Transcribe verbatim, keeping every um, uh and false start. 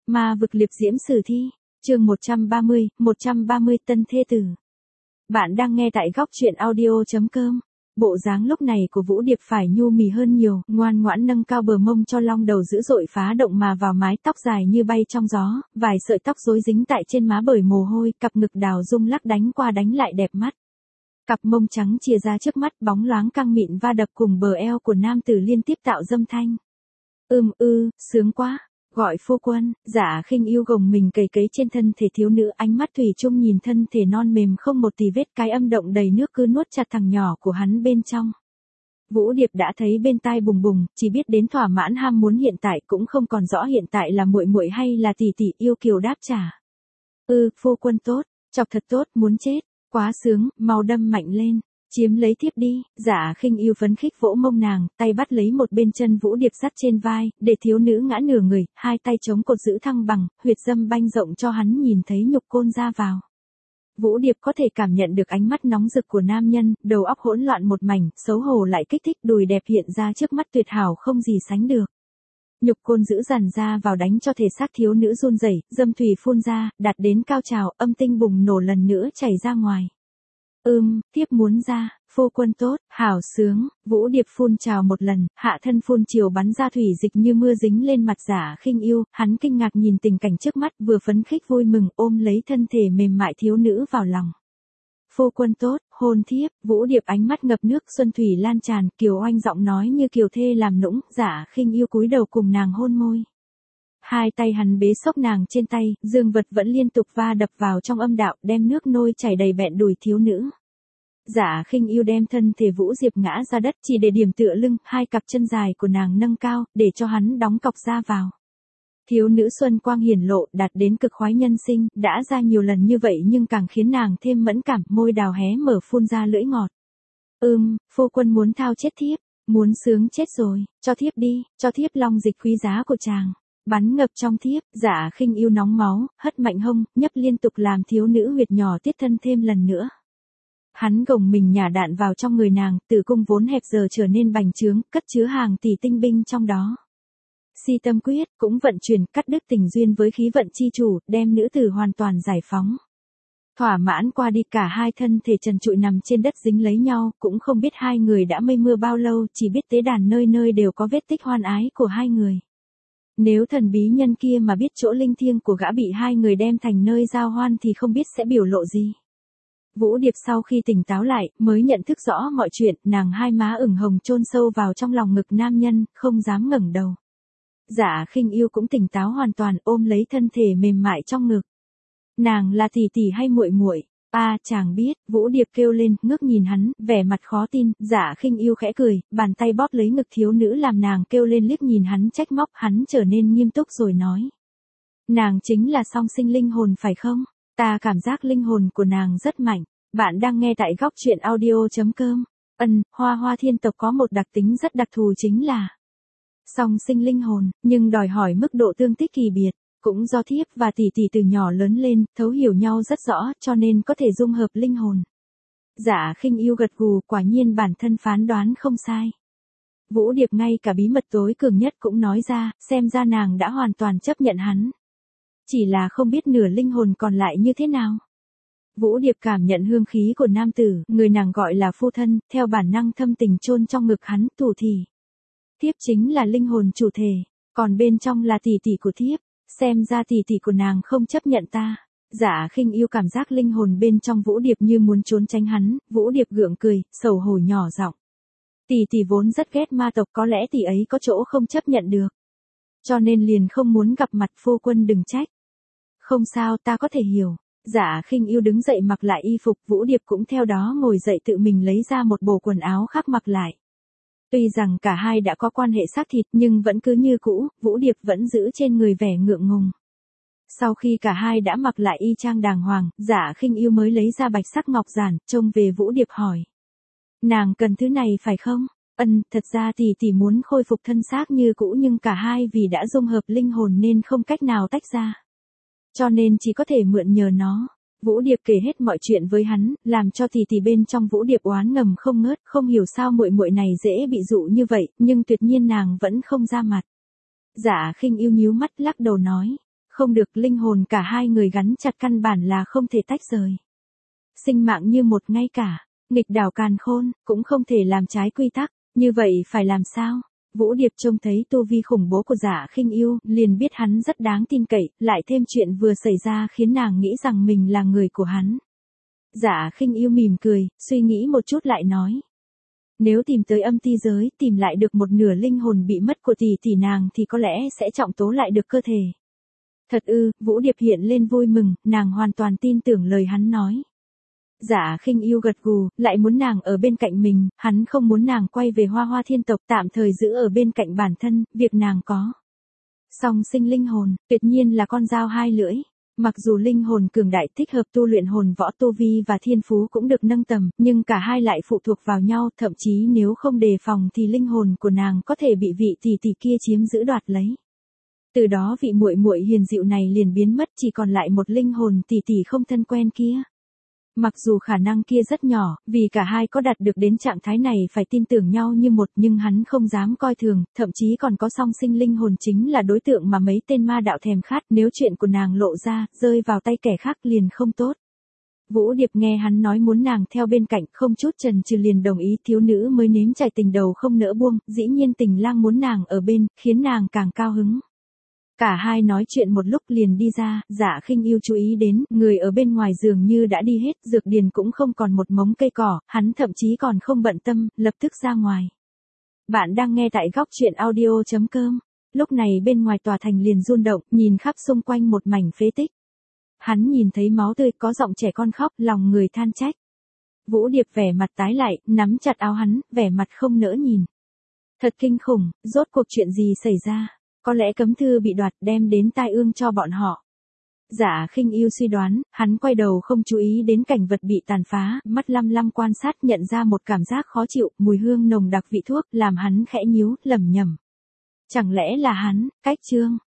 Ma vực liệp diễm sử thi, chương một trăm ba mươi, một trăm ba mươi tân thê tử. Bạn đang nghe tại góc truyện audio.com. Bộ dáng lúc này của Vũ Điệp phải nhu mì hơn nhiều, ngoan ngoãn nâng cao bờ mông cho long đầu dữ dội phá động mà vào mái tóc dài như bay trong gió, vài sợi tóc rối dính tại trên má bởi mồ hôi, cặp ngực đào rung lắc đánh qua đánh lại đẹp mắt. Cặp mông trắng chìa ra trước mắt bóng loáng căng mịn va đập cùng bờ eo của nam tử liên tiếp tạo dâm thanh. Ưm ư, sướng quá. Gọi phu quân. Dạ Khinh Yêu gồng mình cầy cấy trên thân thể thiếu nữ, ánh mắt thủy chung nhìn thân thể non mềm không một tì vết, cái âm động đầy nước cứ nuốt chặt thằng nhỏ của hắn bên trong. Vũ Điệp đã thấy bên tai bùng bùng, chỉ biết đến thỏa mãn ham muốn hiện tại, cũng không còn rõ hiện tại là muội muội hay là tỷ tỷ. Yêu kiều đáp trả. Ừ, phu quân tốt, chọc thật tốt, muốn chết, quá sướng, mau đâm mạnh lên. Chiếm lấy thiếp đi. Dạ Khinh Yêu phấn khích vỗ mông nàng, tay bắt lấy một bên chân Vũ Điệp dắt trên vai, để thiếu nữ ngã nửa người, hai tay chống cột giữ thăng bằng, huyệt dâm banh rộng cho hắn nhìn thấy nhục côn ra vào. Vũ Điệp có thể cảm nhận được ánh mắt nóng rực của nam nhân, đầu óc hỗn loạn một mảnh, xấu hổ lại kích thích, đùi đẹp hiện ra trước mắt tuyệt hảo không gì sánh được. Nhục côn giữ dằn ra vào đánh cho thể xác thiếu nữ run rẩy, dâm thủy phun ra, đạt đến cao trào, âm tinh bùng nổ lần nữa chảy ra ngoài. Ưm, thiếp muốn ra, phu quân tốt, hảo sướng. Vũ Điệp phun trào một lần, hạ thân phun chiều bắn ra thủy dịch như mưa dính lên mặt Dạ Khinh Yêu, hắn kinh ngạc nhìn tình cảnh trước mắt, vừa phấn khích vui mừng, ôm lấy thân thể mềm mại thiếu nữ vào lòng. Phu quân tốt, hôn thiếp. Vũ Điệp ánh mắt ngập nước xuân thủy lan tràn, kiều oanh giọng nói như kiều thê làm nũng. Dạ Khinh Yêu cúi đầu cùng nàng hôn môi. Hai tay hắn bế xốc nàng trên tay, dương vật vẫn liên tục va đập vào trong âm đạo, đem nước nôi chảy đầy bẹn đùi thiếu nữ. Dạ Khinh Yêu đem thân thể Vũ Diệp ngã ra đất, chỉ để điểm tựa lưng, hai cặp chân dài của nàng nâng cao, để cho hắn đóng cọc ra vào. Thiếu nữ xuân quang hiển lộ, đạt đến cực khoái nhân sinh, đã ra nhiều lần như vậy nhưng càng khiến nàng thêm mẫn cảm, môi đào hé mở phun ra lưỡi ngọt. Ừm, phu quân muốn thao chết thiếp, muốn sướng chết rồi, cho thiếp đi, cho thiếp long dịch quý giá của chàng. Bắn ngập trong thiếp. Dạ Khinh Yêu nóng máu, hất mạnh hông, nhấp liên tục làm thiếu nữ huyệt nhỏ tiết thân thêm lần nữa. Hắn gồng mình nhả đạn vào trong người nàng, tử cung vốn hẹp giờ trở nên bành trướng, cất chứa hàng tỷ tinh binh trong đó. Si tâm quyết, cũng vận chuyển, cắt đứt tình duyên với khí vận chi chủ, đem nữ tử hoàn toàn giải phóng. Thỏa mãn qua đi, cả hai thân thể trần trụi nằm trên đất dính lấy nhau, cũng không biết hai người đã mây mưa bao lâu, chỉ biết tế đàn nơi nơi đều có vết tích hoan ái của hai người. Nếu thần bí nhân kia mà biết chỗ linh thiêng của gã bị hai người đem thành nơi giao hoan thì không biết sẽ biểu lộ gì. Vũ Điệp sau khi tỉnh táo lại, mới nhận thức rõ mọi chuyện, nàng hai má ửng hồng chôn sâu vào trong lòng ngực nam nhân, không dám ngẩng đầu. Dạ Khinh Yêu cũng tỉnh táo hoàn toàn, ôm lấy thân thể mềm mại trong ngực. Nàng là tỷ tỷ hay muội muội? A, à, chàng biết. Vũ Điệp kêu lên, ngước nhìn hắn, vẻ mặt khó tin. Dạ Khinh Yêu khẽ cười, bàn tay bóp lấy ngực thiếu nữ làm nàng kêu lên, liếc nhìn hắn trách móc, hắn trở nên nghiêm túc rồi nói. Nàng chính là song sinh linh hồn phải không? Ta cảm giác linh hồn của nàng rất mạnh. Bạn đang nghe tại góc truyện audio.com. Ân, Hoa Hoa thiên tộc có một đặc tính rất đặc thù chính là song sinh linh hồn, nhưng đòi hỏi mức độ tương thích kỳ biệt. Cũng do thiếp và tỷ tỷ từ nhỏ lớn lên, thấu hiểu nhau rất rõ, cho nên có thể dung hợp linh hồn. Dạ Khinh Yêu gật gù, quả nhiên bản thân phán đoán không sai. Vũ Điệp ngay cả bí mật tối cường nhất cũng nói ra, xem ra nàng đã hoàn toàn chấp nhận hắn. Chỉ là không biết nửa linh hồn còn lại như thế nào. Vũ Điệp cảm nhận hương khí của nam tử, người nàng gọi là phu thân, theo bản năng thâm tình chôn trong ngực hắn, thủ thì. Thiếp chính là linh hồn chủ thể, còn bên trong là tỷ tỷ của thiếp. Xem ra tỷ tỷ của nàng không chấp nhận ta. Dạ Khinh Yêu cảm giác linh hồn bên trong Vũ Điệp như muốn trốn tránh hắn, Vũ Điệp gượng cười, xấu hổ nhỏ giọng. Tỷ tỷ vốn rất ghét ma tộc, có lẽ tỷ ấy có chỗ không chấp nhận được. Cho nên liền không muốn gặp mặt, phu quân đừng trách. Không sao, ta có thể hiểu. Dạ Khinh Yêu đứng dậy mặc lại y phục, Vũ Điệp cũng theo đó ngồi dậy tự mình lấy ra một bộ quần áo khác mặc lại. Tuy rằng cả hai đã có quan hệ xác thịt nhưng vẫn cứ như cũ, Vũ Điệp vẫn giữ trên người vẻ ngượng ngùng. Sau khi cả hai đã mặc lại y chang đàng hoàng, Dạ Khinh Yêu mới lấy ra bạch sắc ngọc giản, trông về Vũ Điệp hỏi. Nàng cần thứ này phải không? Ân, thật ra tỷ tỷ muốn khôi phục thân xác như cũ nhưng cả hai vì đã dung hợp linh hồn nên không cách nào tách ra. Cho nên chỉ có thể mượn nhờ nó. Vũ Điệp kể hết mọi chuyện với hắn, làm cho tỷ tỷ bên trong Vũ Điệp oán ngầm không ngớt, không hiểu sao muội muội này dễ bị dụ như vậy, nhưng tuyệt nhiên nàng vẫn không ra mặt. Dạ Khinh Yêu nhíu mắt lắc đầu nói, Không được, linh hồn cả hai người gắn chặt căn bản là không thể tách rời. Sinh mạng như một, ngay cả nghịch đảo càn khôn, cũng không thể làm trái quy tắc, như vậy phải làm sao? Vũ Điệp trông thấy tu vi khủng bố của Dạ Khinh Yêu, liền biết hắn rất đáng tin cậy, lại thêm chuyện vừa xảy ra khiến nàng nghĩ rằng mình là người của hắn. Dạ Khinh Yêu mỉm cười, suy nghĩ một chút lại nói. Nếu tìm tới âm ti giới, tìm lại được một nửa linh hồn bị mất của tỷ tỷ nàng thì có lẽ sẽ trọng tố lại được cơ thể. Thật ư? Vũ Điệp hiện lên vui mừng, nàng hoàn toàn tin tưởng lời hắn nói. Dạ Khinh Yêu gật gù, lại muốn nàng ở bên cạnh mình, hắn không muốn nàng quay về Hoa Hoa Thiên tộc, tạm thời giữ ở bên cạnh bản thân, việc nàng có song sinh linh hồn, tuyệt nhiên là con dao hai lưỡi. Mặc dù linh hồn cường đại thích hợp tu luyện hồn võ tu vi và thiên phú cũng được nâng tầm, nhưng cả hai lại phụ thuộc vào nhau, thậm chí nếu không đề phòng thì linh hồn của nàng có thể bị vị tỷ tỷ kia chiếm giữ đoạt lấy. Từ đó vị muội muội hiền dịu này liền biến mất, chỉ còn lại một linh hồn tỷ tỷ không thân quen kia. Mặc dù khả năng kia rất nhỏ, vì cả hai có đạt được đến trạng thái này phải tin tưởng nhau như một, nhưng hắn không dám coi thường, thậm chí còn có song sinh linh hồn chính là đối tượng mà mấy tên ma đạo thèm khát, nếu chuyện của nàng lộ ra, rơi vào tay kẻ khác liền không tốt. Vũ Điệp nghe hắn nói muốn nàng theo bên cạnh, không chút chần chừ liền đồng ý, thiếu nữ mới nếm trải tình đầu không nỡ buông, dĩ nhiên Tình Lang muốn nàng ở bên, khiến nàng càng cao hứng. Cả hai nói chuyện một lúc liền đi ra, Dạ Khinh Yêu chú ý đến, người ở bên ngoài dường như đã đi hết, dược điền cũng không còn một mống cây cỏ, hắn thậm chí còn không bận tâm, lập tức ra ngoài. Bạn đang nghe tại góc truyện audio chấm com. Lúc này bên ngoài tòa thành liền rung động, nhìn khắp xung quanh một mảnh phế tích. Hắn nhìn thấy máu tươi, có giọng trẻ con khóc, lòng người than trách. Vũ Điệp vẻ mặt tái lại, nắm chặt áo hắn, vẻ mặt không nỡ nhìn. Thật kinh khủng, rốt cuộc chuyện gì xảy ra? Có lẽ cấm thư bị đoạt, đem đến tai ương cho bọn họ. Dạ Khinh Yêu suy đoán, hắn quay đầu không chú ý đến cảnh vật bị tàn phá, mắt lăm lăm quan sát, nhận ra một cảm giác khó chịu, mùi hương nồng đặc vị thuốc, làm hắn khẽ nhíu, lẩm nhẩm. Chẳng lẽ là hắn? Cách chương